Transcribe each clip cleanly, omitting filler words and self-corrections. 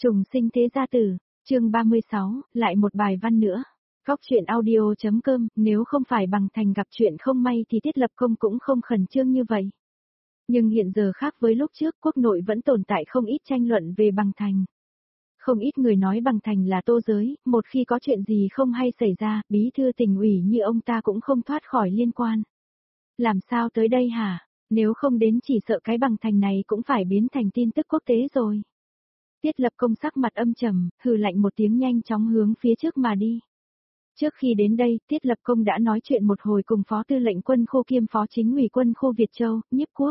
Trùng sinh thế gia tử, chương 36, lại một bài văn nữa. Góc truyện audio.com, nếu không phải bằng thành gặp chuyện không may thì Tiết Lập Công cũng không khẩn trương như vậy. Nhưng hiện giờ khác với lúc trước, quốc nội vẫn tồn tại không ít tranh luận về bằng thành. Không ít người nói bằng thành là tô giới, một khi có chuyện gì không hay xảy ra, bí thư tỉnh ủy như ông ta cũng không thoát khỏi liên quan. Làm sao tới đây hả? Nếu không đến chỉ sợ cái bằng thành này cũng phải biến thành tin tức quốc tế rồi. Tiết Lập Công sắc mặt âm trầm, hừ lạnh một tiếng nhanh chóng hướng phía trước mà đi. Trước khi đến đây, Tiết Lập Công đã nói chuyện một hồi cùng Phó Tư lệnh Quân khu kiêm Phó Chính ủy Quân khu Việt Châu, Nhiếp Quốc.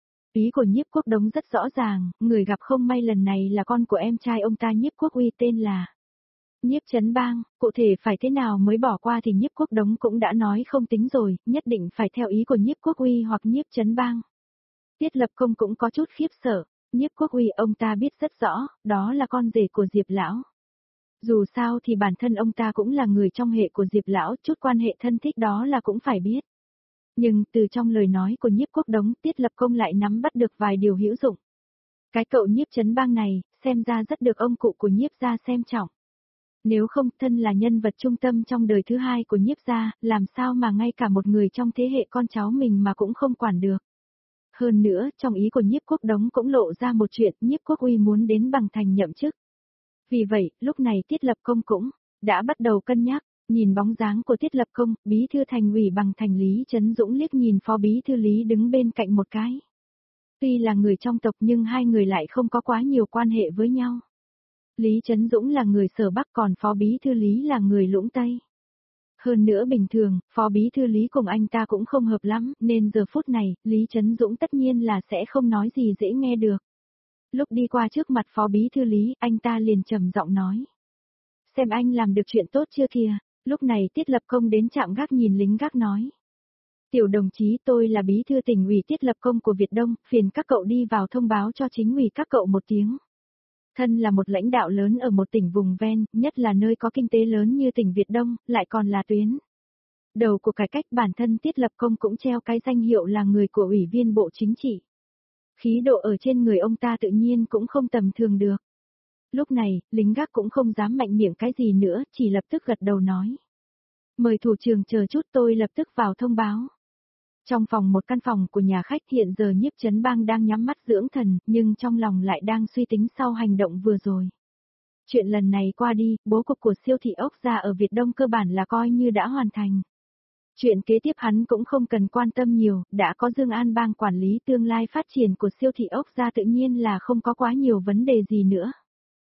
Ý của Nhiếp Quốc Đống rất rõ ràng, người gặp không may lần này là con của em trai ông ta Nhiếp Quốc Uy tên là Nhiếp Chấn Bang, cụ thể phải thế nào mới bỏ qua thì Nhiếp Quốc Đống cũng đã nói không tính rồi, nhất định phải theo ý của Nhiếp Quốc Uy hoặc Nhiếp Chấn Bang. Tiết Lập Công cũng có chút khiếp sợ. Nhiếp Quốc Uy ông ta biết rất rõ, đó là con rể của Diệp Lão. Dù sao thì bản thân ông ta cũng là người trong hệ của Diệp Lão, chút quan hệ thân thích đó là cũng phải biết. Nhưng từ trong lời nói của Nhiếp Quốc Đống, Tiết Lập Công lại nắm bắt được vài điều hữu dụng. Cái cậu Nhiếp Chấn Bang này, xem ra rất được ông cụ của Nhiếp gia xem trọng. Nếu không, thân là nhân vật trung tâm trong đời thứ hai của Nhiếp gia, làm sao mà ngay cả một người trong thế hệ con cháu mình mà cũng không quản được. Hơn nữa, trong ý của Nhiếp Quốc Đống cũng lộ ra một chuyện, Nhiếp Quốc Uy muốn đến bằng thành nhậm chức. Vì vậy, lúc này Tiết Lập Công cũng đã bắt đầu cân nhắc, nhìn bóng dáng của Tiết Lập Công, bí thư thành ủy bằng thành Lý Trấn Dũng liếc nhìn phó bí thư Lý đứng bên cạnh một cái. Tuy là người trong tộc nhưng hai người lại không có quá nhiều quan hệ với nhau. Lý Trấn Dũng là người Sở Bắc còn phó bí thư Lý là người Lũng Tây. Hơn nữa bình thường, phó bí thư Lý cùng anh ta cũng không hợp lắm, nên giờ phút này, Lý Trấn Dũng tất nhiên là sẽ không nói gì dễ nghe được. Lúc đi qua trước mặt phó bí thư Lý, anh ta liền trầm giọng nói. Xem anh làm được chuyện tốt chưa kìa, lúc này Tiết Lập Công đến trạm gác nhìn lính gác nói. Tiểu đồng chí tôi là bí thư tỉnh ủy Tiết Lập Công của Việt Đông, phiền các cậu đi vào thông báo cho chính ủy các cậu một tiếng. Thân là một lãnh đạo lớn ở một tỉnh vùng ven, nhất là nơi có kinh tế lớn như tỉnh Việt Đông, lại còn là tuyến đầu của cải cách, bản thân Tiết Lập Công cũng treo cái danh hiệu là người của Ủy viên Bộ Chính trị. Khí độ ở trên người ông ta tự nhiên cũng không tầm thường được. Lúc này, lính gác cũng không dám mạnh miệng cái gì nữa, chỉ lập tức gật đầu nói. Mời thủ trưởng chờ chút tôi lập tức vào thông báo. Trong phòng một căn phòng của nhà khách hiện giờ Nhiếp Chấn Bang đang nhắm mắt dưỡng thần, nhưng trong lòng lại đang suy tính sau hành động vừa rồi. Chuyện lần này qua đi, bố cục của siêu thị ốc gia ở Việt Đông cơ bản là coi như đã hoàn thành. Chuyện kế tiếp hắn cũng không cần quan tâm nhiều, đã có Dương An Bang quản lý tương lai phát triển của siêu thị ốc gia tự nhiên là không có quá nhiều vấn đề gì nữa.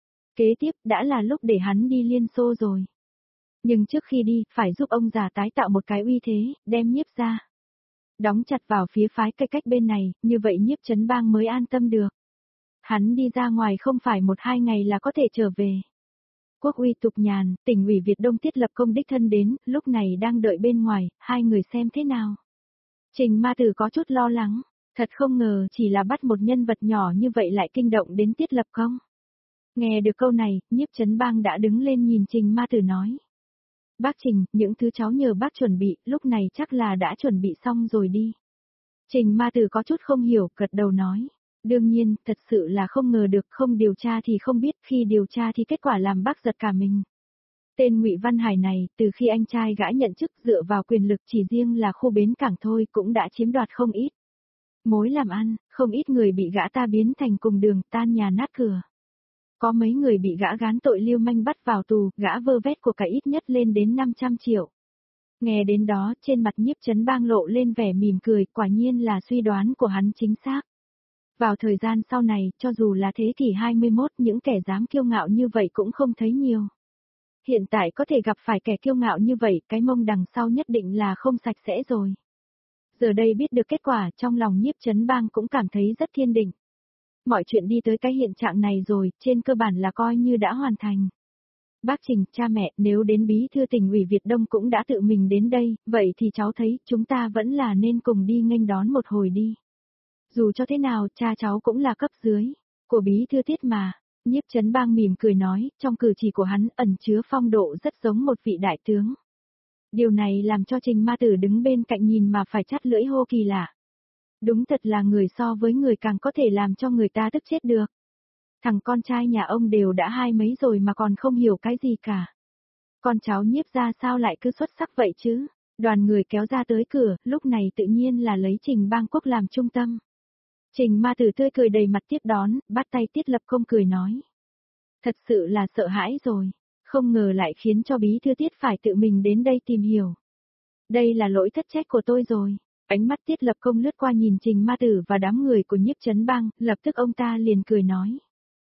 Kế tiếp đã là lúc để hắn đi Liên Xô rồi. Nhưng trước khi đi, phải giúp ông già tái tạo một cái uy thế, đem Nhiếp ra. Đóng chặt vào phía phái cai cách bên này, như vậy Nhiếp Chấn Bang mới an tâm được. Hắn đi ra ngoài không phải 1-2 ngày là có thể trở về. Quốc Uy Tục Nhàn, tỉnh ủy Việt Đông Tiết Lập Công đích thân đến, lúc này đang đợi bên ngoài, hai người xem thế nào. Trình Ma Tử có chút lo lắng, thật không ngờ chỉ là bắt một nhân vật nhỏ như vậy lại kinh động đến Tiết Lập Công. Nghe được câu này, Nhiếp Chấn Bang đã đứng lên nhìn Trình Ma Tử nói. Bác Trình, những thứ cháu nhờ bác chuẩn bị, lúc này chắc là đã chuẩn bị xong rồi đi. Trình Ma Tử có chút không hiểu, gật đầu nói. Đương nhiên, thật sự là không ngờ được, không điều tra thì không biết, khi điều tra thì kết quả làm bác giật cả mình. Tên Ngụy Văn Hải này, từ khi anh trai gã nhận chức dựa vào quyền lực chỉ riêng là khu bến cảng thôi cũng đã chiếm đoạt không ít. Mối làm ăn, không ít người bị gã ta biến thành cùng đường, tan nhà nát cửa. Có mấy người bị gã gán tội lưu manh bắt vào tù, gã vơ vét của cải ít nhất lên đến 500 triệu. Nghe đến đó, trên mặt Nhiếp Chấn Bang lộ lên vẻ mỉm cười, quả nhiên là suy đoán của hắn chính xác. Vào thời gian sau này, cho dù là thế kỷ 21, những kẻ dám kiêu ngạo như vậy cũng không thấy nhiều. Hiện tại có thể gặp phải kẻ kiêu ngạo như vậy, cái mông đằng sau nhất định là không sạch sẽ rồi. Giờ đây biết được kết quả, trong lòng Nhiếp Chấn Bang cũng cảm thấy rất thiên định. Mọi chuyện đi tới cái hiện trạng này rồi, trên cơ bản là coi như đã hoàn thành. Bác Trình, cha mẹ, nếu đến bí thư tỉnh ủy Việt Đông cũng đã tự mình đến đây, vậy thì cháu thấy chúng ta vẫn là nên cùng đi nghênh đón một hồi đi. Dù cho thế nào, cha cháu cũng là cấp dưới của bí thư Tiết mà. Nhiếp Chấn Bang mỉm cười nói, trong cử chỉ của hắn ẩn chứa phong độ rất giống một vị đại tướng. Điều này làm cho Trình Ma Tử đứng bên cạnh nhìn mà phải chắt lưỡi hô kỳ lạ. Đúng thật là người so với người càng có thể làm cho người ta tức chết được. Thằng con trai nhà ông đều đã 20 rồi mà còn không hiểu cái gì cả. Con cháu Nhiếp gia sao lại cứ xuất sắc vậy chứ? Đoàn người kéo ra tới cửa, lúc này tự nhiên là lấy Trình Bang Quốc làm trung tâm. Trình Ma Tử tươi cười đầy mặt tiếp đón, bắt tay Tiết Lập Công cười nói. Thật sự là sợ hãi rồi, không ngờ lại khiến cho bí thư Tiết phải tự mình đến đây tìm hiểu. Đây là lỗi thất trách của tôi rồi. Ánh mắt Tiết Lập Công lướt qua nhìn Trình Ma Tử và đám người của Nhiếp Chấn Bang, lập tức ông ta liền cười nói.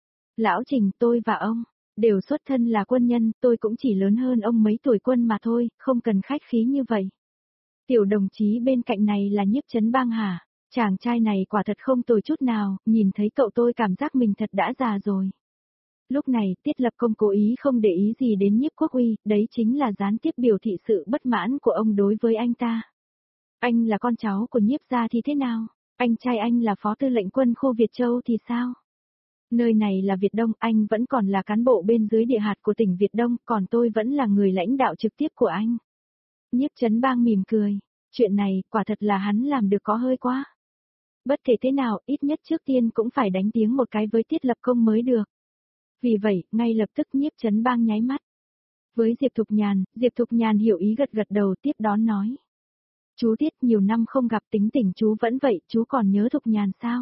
Lão Trình, tôi và ông đều xuất thân là quân nhân, tôi cũng chỉ lớn hơn ông mấy tuổi quân mà thôi, không cần khách khí như vậy. Tiểu đồng chí bên cạnh này là Nhiếp Chấn Bang hả? Chàng trai này quả thật không tồi chút nào, nhìn thấy cậu tôi cảm giác mình thật đã già rồi. Lúc này, Tiết Lập Công cố ý không để ý gì đến Nhiếp Quốc Uy, đấy chính là gián tiếp biểu thị sự bất mãn của ông đối với anh ta. Anh là con cháu của Nhiếp gia thì thế nào? Anh trai anh là phó tư lệnh quân khu Việt Châu thì sao? Nơi này là Việt Đông, anh vẫn còn là cán bộ bên dưới địa hạt của tỉnh Việt Đông, còn tôi vẫn là người lãnh đạo trực tiếp của anh. Nhiếp Chấn Bang mỉm cười, chuyện này quả thật là hắn làm được có hơi quá. Bất kể thế nào, ít nhất trước tiên cũng phải đánh tiếng một cái với Tiết Lập Công mới được. Vì vậy, ngay lập tức Nhiếp Chấn Bang nháy mắt. Với Diệp Thục Nhàn hiểu ý gật gật đầu tiếp đón nói. Chú Tiết nhiều năm không gặp tính tình chú vẫn vậy, chú còn nhớ Thục Nhàn sao?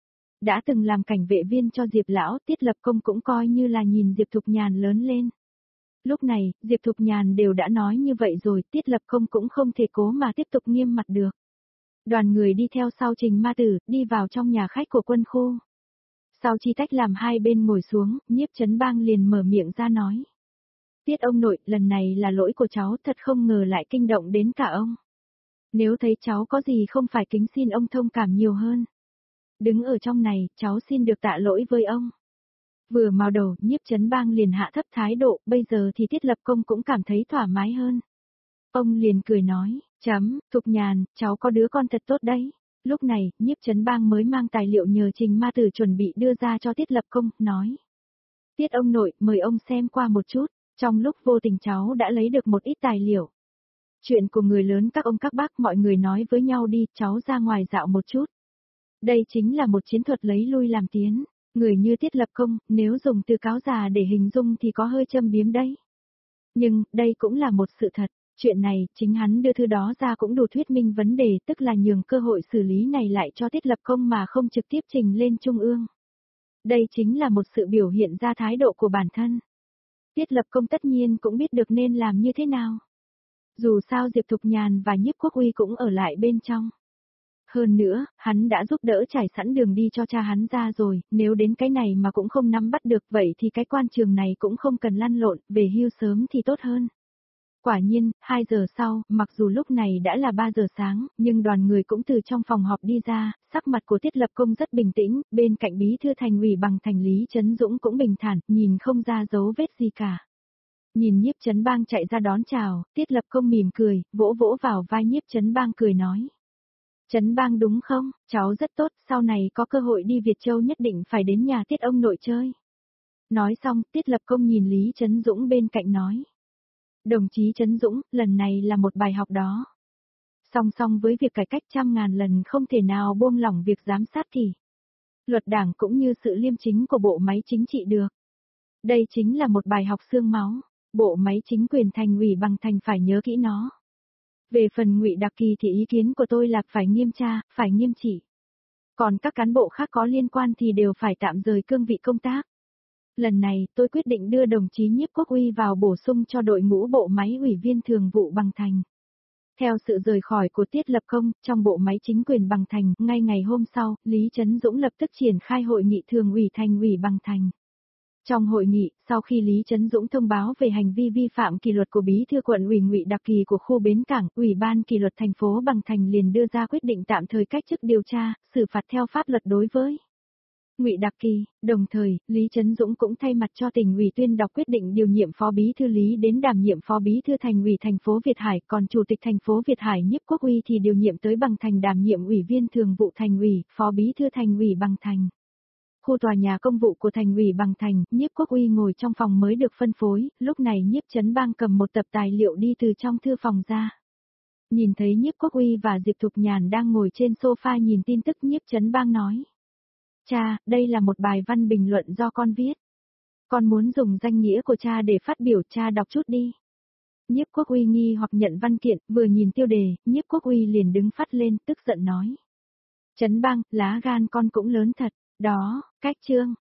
Đã từng làm cảnh vệ viên cho Diệp Lão, Tiết Lập Công cũng coi như là nhìn Diệp Thục Nhàn lớn lên. Lúc này, Diệp Thục Nhàn đều đã nói như vậy rồi, Tiết Lập Công cũng không thể cố mà tiếp tục nghiêm mặt được. Đoàn người đi theo sau Trình Ma Tử, đi vào trong nhà khách của quân khu. Sau chi tách làm hai bên ngồi xuống, Nhiếp Chấn Bang liền mở miệng ra nói. Tiết ông nội, lần này là lỗi của cháu, thật không ngờ lại kinh động đến cả ông. Nếu thấy cháu có gì không phải kính xin ông thông cảm nhiều hơn. Đứng ở trong này, cháu xin được tạ lỗi với ông. Vừa mào đầu, Nhiếp Chấn Bang liền hạ thấp thái độ, bây giờ thì Tiết Lập Công cũng cảm thấy thoải mái hơn. Ông liền cười nói, Thục Nhàn, cháu có đứa con thật tốt đấy. Lúc này, Nhiếp Chấn Bang mới mang tài liệu nhờ Trình Ma Tử chuẩn bị đưa ra cho Tiết Lập Công, nói. Tiết ông nội, mời ông xem qua một chút, trong lúc vô tình cháu đã lấy được một ít tài liệu. Chuyện của người lớn các ông các bác mọi người nói với nhau đi, cháu ra ngoài dạo một chút. Đây chính là một chiến thuật lấy lui làm tiến, người như Tiết Lập Công, nếu dùng từ cáo già để hình dung thì có hơi châm biếm đấy. Nhưng, đây cũng là một sự thật, chuyện này, chính hắn đưa thư đó ra cũng đủ thuyết minh vấn đề, tức là nhường cơ hội xử lý này lại cho Tiết Lập Công mà không trực tiếp trình lên Trung ương. Đây chính là một sự biểu hiện ra thái độ của bản thân. Tiết Lập Công tất nhiên cũng biết được nên làm như thế nào. Dù sao Diệp Thục Nhàn và Nhiếp Quốc Uy cũng ở lại bên trong. Hơn nữa, hắn đã giúp đỡ trải sẵn đường đi cho cha hắn ra rồi, nếu đến cái này mà cũng không nắm bắt được vậy thì cái quan trường này cũng không cần lăn lộn, về hưu sớm thì tốt hơn. Quả nhiên, 2 giờ sau, mặc dù lúc này đã là 3 giờ sáng, nhưng đoàn người cũng từ trong phòng họp đi ra, sắc mặt của Tiết Lập Công rất bình tĩnh, bên cạnh bí thư thành ủy bằng thành Lý Chấn Dũng cũng bình thản, nhìn không ra dấu vết gì cả. Nhìn Nhiếp Chấn Bang chạy ra đón chào, Tiết Lập Công mỉm cười, vỗ vỗ vào vai Nhiếp Chấn Bang cười nói. Chấn Bang đúng không, cháu rất tốt, sau này có cơ hội đi Việt Châu nhất định phải đến nhà Tiết ông nội chơi. Nói xong, Tiết Lập Công nhìn Lý Chấn Dũng bên cạnh nói. Đồng chí Chấn Dũng, lần này là một bài học đó. Song song với việc cải cách trăm ngàn lần không thể nào buông lỏng việc giám sát thì luật đảng cũng như sự liêm chính của bộ máy chính trị được. Đây chính là một bài học xương máu, bộ máy chính quyền thành ủy bằng thành phải nhớ kỹ nó. Về phần Ngụy Đặc Kỳ thì ý kiến của tôi là phải nghiêm tra, phải nghiêm trị. Còn các cán bộ khác có liên quan thì đều phải tạm rời cương vị công tác. Lần này, tôi quyết định đưa đồng chí Nhiếp Quốc Uy vào bổ sung cho đội ngũ bộ máy ủy viên thường vụ bằng thành. Theo sự rời khỏi của Tiết Lập Công, trong bộ máy chính quyền bằng thành, ngay ngày hôm sau, Lý Chấn Dũng lập tức triển khai hội nghị thường ủy thành ủy bằng thành. Trong hội nghị, sau khi Lý Chấn Dũng thông báo về hành vi vi phạm kỷ luật của bí thư quận ủy Ngụy Đặc Kỳ của khu bến cảng, Ủy ban kỷ luật thành phố Bằng Thành liền đưa ra quyết định tạm thời cách chức điều tra, xử phạt theo pháp luật đối với Ngụy Đặc Kỳ. Đồng thời, Lý Chấn Dũng cũng thay mặt cho tỉnh ủy tuyên đọc quyết định điều nhiệm phó bí thư Lý đến đảm nhiệm phó bí thư thành ủy thành phố Việt Hải, còn chủ tịch thành phố Việt Hải Nhiếp Quốc Uy thì điều nhiệm tới Bằng Thành đảm nhiệm ủy viên thường vụ thành ủy, phó bí thư thành ủy Bằng Thành. Khu tòa nhà công vụ của thành ủy Bằng Thành, Nhiếp Quốc Uy ngồi trong phòng mới được phân phối, lúc này Nhiếp Chấn Bang cầm một tập tài liệu đi từ trong thư phòng ra. Nhìn thấy Nhiếp Quốc Uy và Diệp Thục Nhàn đang ngồi trên sofa nhìn tin tức, Nhiếp Chấn Bang nói. Cha, đây là một bài văn bình luận do con viết. Con muốn dùng danh nghĩa của cha để phát biểu, cha đọc chút đi. Nhiếp Quốc Uy nghi hoặc nhận văn kiện, vừa nhìn tiêu đề, Nhiếp Quốc Uy liền đứng phát lên, tức giận nói. Trấn Bang, lá gan con cũng lớn thật, đó, cách chương.